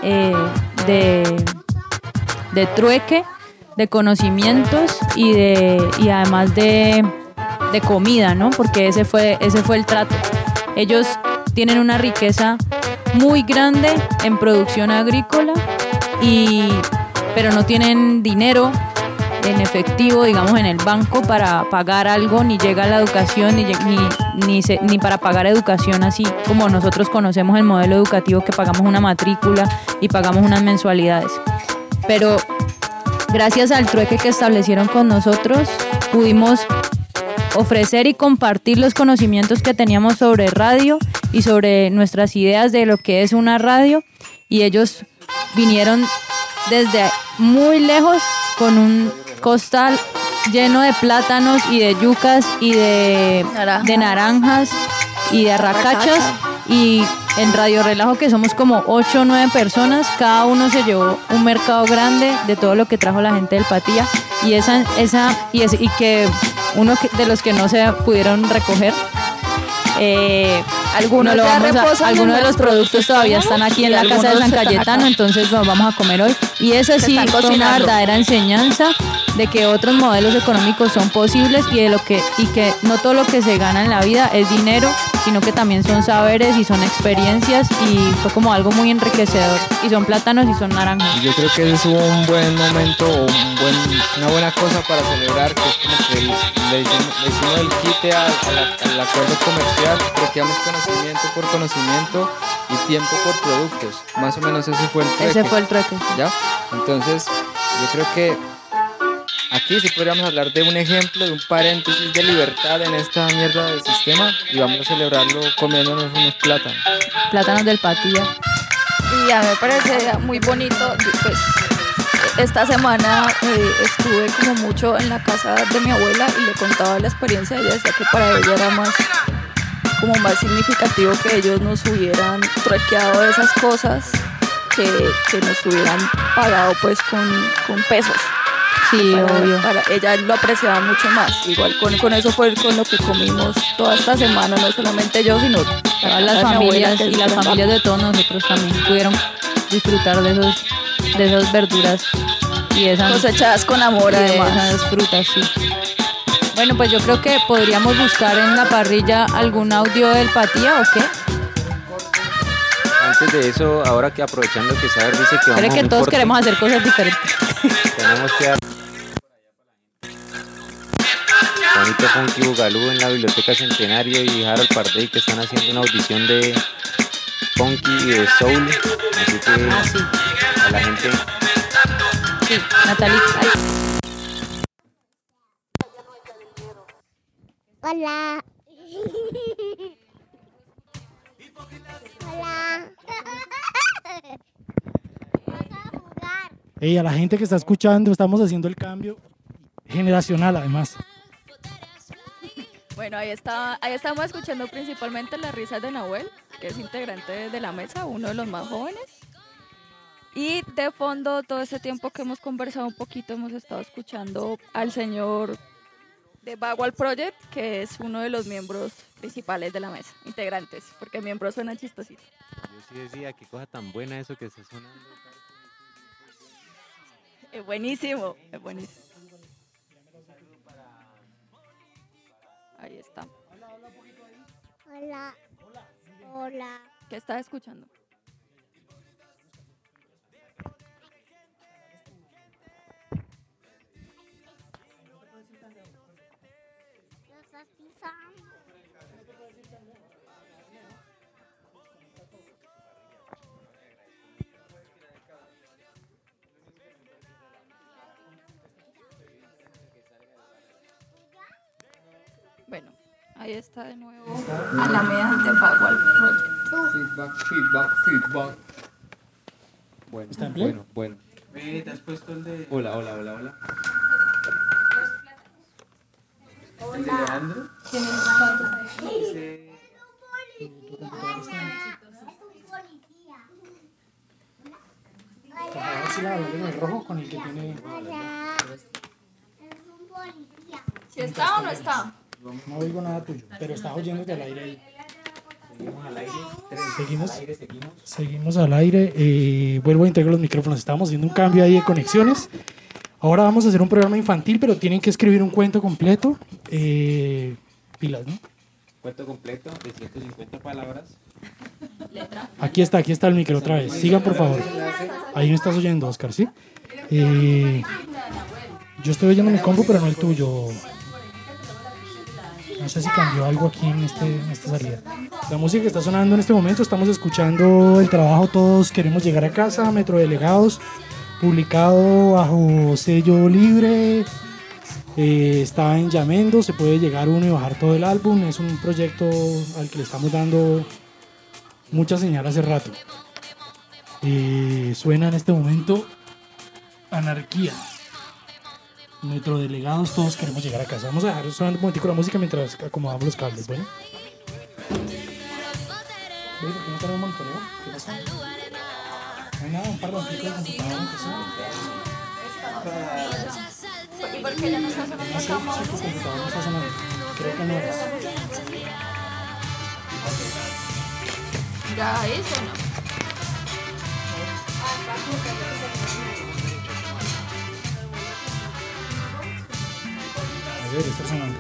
de trueque, de conocimientos y además de comida, ¿no? Porque ese fue el trato. Ellos tienen una riqueza muy grande en producción agrícola, pero no tienen dinero en efectivo, digamos, en el banco para pagar algo, ni llega la educación, ni para pagar educación así como nosotros conocemos el modelo educativo, que pagamos una matrícula y pagamos unas mensualidades. Pero gracias al trueque que establecieron con nosotros, pudimos ofrecer y compartir los conocimientos que teníamos sobre radio y sobre nuestras ideas de lo que es una radio, y ellos vinieron desde muy lejos con un costal lleno de plátanos y de yucas y de naranjas y de arracachas, y en Radio Relajo, que somos como 8 o 9 personas, cada uno se llevó un mercado grande de todo lo que trajo la gente del Patía, y que uno de los que no se pudieron recoger, algunos de los productos todavía están aquí en la casa de San Cayetano, entonces nos vamos a comer hoy. Y eso sí fue una verdadera enseñanza de que otros modelos económicos son posibles, y que no todo lo que se gana en la vida es dinero, sino que también son saberes y son experiencias, y fue como algo muy enriquecedor, y son plátanos y son naranjas. Y yo creo que ese es un buen momento, una buena cosa para celebrar, que es como que le hicimos el quite al acuerdo comercial, troqueamos conocimiento por conocimiento y tiempo por productos. Más o menos ese fue el trueque. Ese fue el trueque. ¿Ya? Entonces, yo creo que aquí sí podríamos hablar de un ejemplo, de un paréntesis de libertad en esta mierda del sistema, y vamos a celebrarlo comiéndonos unos plátanos. Plátanos del Patía. Y a mí me parece muy bonito, pues esta semana estuve como mucho en la casa de mi abuela y le contaba la experiencia. Ella decía que para ella era más significativo que ellos nos hubieran truequeado esas cosas, que nos hubieran pagado pues con pesos. Sí, obvio. Ella lo apreciaba mucho más. Igual con eso fue con lo que comimos toda esta semana, no solamente yo, sino todas las familias, y las familias de todos nosotros también pudieron disfrutar de esas verduras y esas cosechadas con amor, además. Esas frutas, sí. Bueno, pues yo creo que podríamos buscar en la parrilla algún audio del Patía, ¿o qué? Antes de eso, ahora que aprovechando que Saber dice que vamos a que todos queremos hacer cosas diferentes. Tenemos que dar bonito Funky Bugalú en la Biblioteca Centenario y Harold Pardey, que están haciendo una audición de funky y de soul, así que sí. A la gente. Sí, Natalie. Hola. Hola. Hey, a la gente que está escuchando, estamos haciendo el cambio generacional, además. Bueno, ahí estamos escuchando principalmente las risas de Nahuel, que es integrante de la mesa, uno de los más jóvenes. Y de fondo, todo este tiempo que hemos conversado un poquito, hemos estado escuchando al señor de Bagual Project, que es uno de los miembros principales de la mesa, integrantes, porque miembros suena chistosito. Yo sí decía, qué cosa tan buena eso que está sonando. Es buenísimo, es buenísimo. Ahí está. Hola. Hola. ¿Qué estás escuchando? Bueno, ahí está de nuevo Alameda de Bagual Project. Feedback. Bueno. ¿Te has puesto el de...? Hola. ¿El de Leandro? sigan hablando con el rojo, con el que tiene... ¿Si está o no está? No oigo nada tuyo, pero estás oyéndote al aire ahí. Seguimos al aire. Seguimos al aire. Vuelvo a integrar los micrófonos. Estábamos haciendo un cambio ahí de conexiones. Ahora vamos a hacer un programa infantil, pero tienen que escribir un cuento completo. Pilas, ¿no? Cuento completo de 150 palabras. Aquí está el micro otra vez. Sigan, por favor. Ahí me estás oyendo, Oscar, ¿sí? Yo estoy oyendo mi combo, pero no el tuyo. No sé si cambió algo aquí en esta salida. La música que está sonando en este momento, estamos escuchando el trabajo Todos Queremos Llegar a Casa, Metrodelegados, publicado bajo sello libre. Está en Yamendo, se puede llegar uno y bajar todo el álbum. Es un proyecto al que le estamos dando mucha señal hace rato. Suena en este momento Anarquía. Metrodelegados, Todos Queremos Llegar a Casa. Vamos a dejar sonando un momentico la música mientras acomodamos los cables, ¿bueno? ¿Por qué no tenemos monitoreo? ¿Qué pasa? No hay nada, un parlamentico de computadora. ¿Y por qué ya no está sonando No sé, si tu computadora no está sonando. Creo que no es. Ya ahí sonó. A ver, está sonando.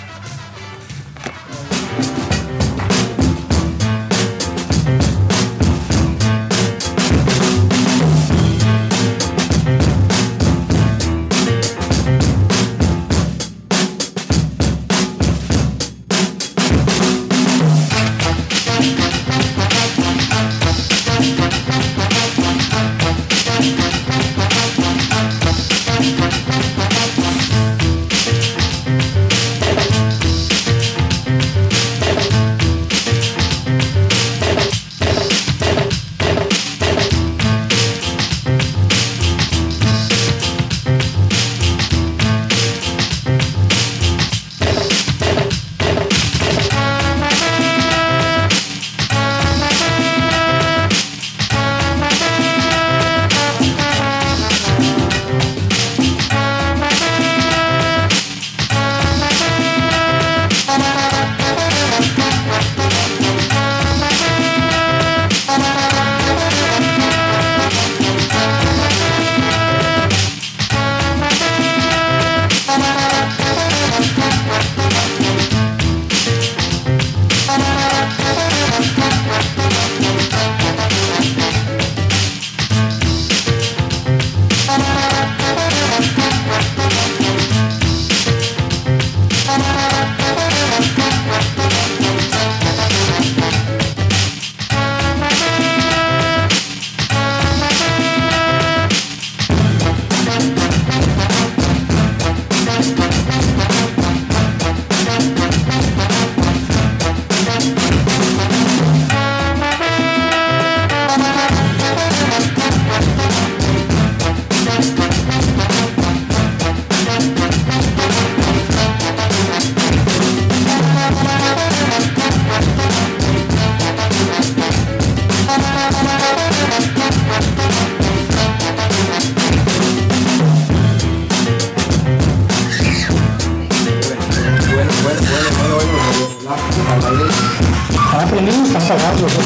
¿Están aprendiendo o están apagados los otros?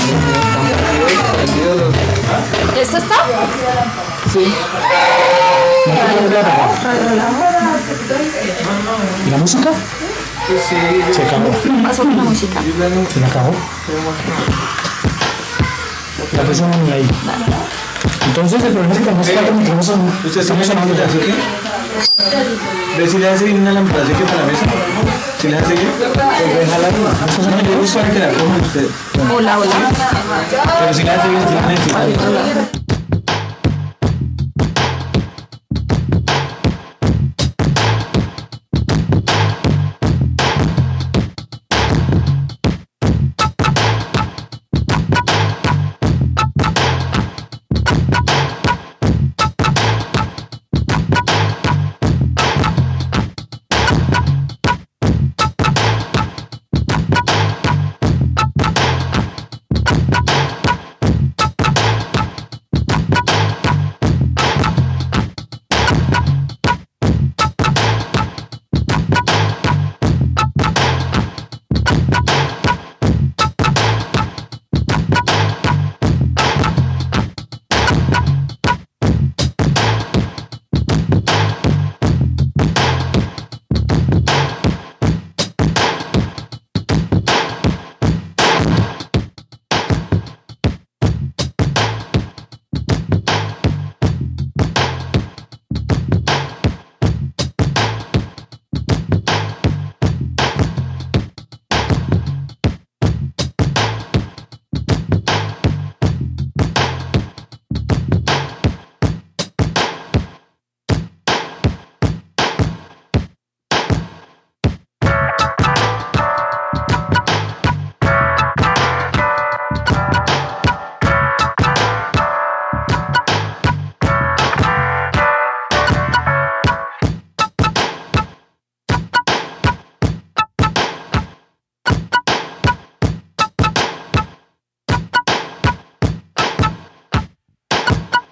¿Esto está? Sí. ¿No te apagado? ¿Y la música? Se acabó. ¿Qué pasó con la música? Se me acabó. La persona ni ahí. Entonces el problema es que tenemos 4 micrófonos. ¿Usted está sonando ya? ¿Ve si le hace bien una lámpara seca para la mesa? ¿Si le hace bien? Déjala ahí. No, yo busco para que la coja usted. Hola, hola. Pero si le hace bien, si le hace bien. Hola.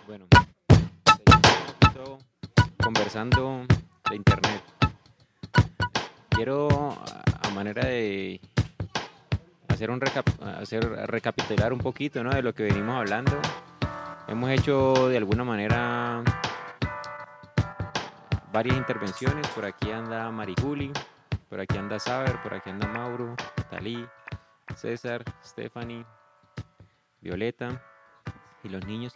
Bueno, conversando de internet. Quiero, a manera de recapitular un poquito, ¿no?, de lo que venimos hablando. Hemos hecho de alguna manera varias intervenciones. Por aquí anda Mariculi, por aquí anda Saber, por aquí anda Mauro, Talí, César, Stephanie, Violeta y los niños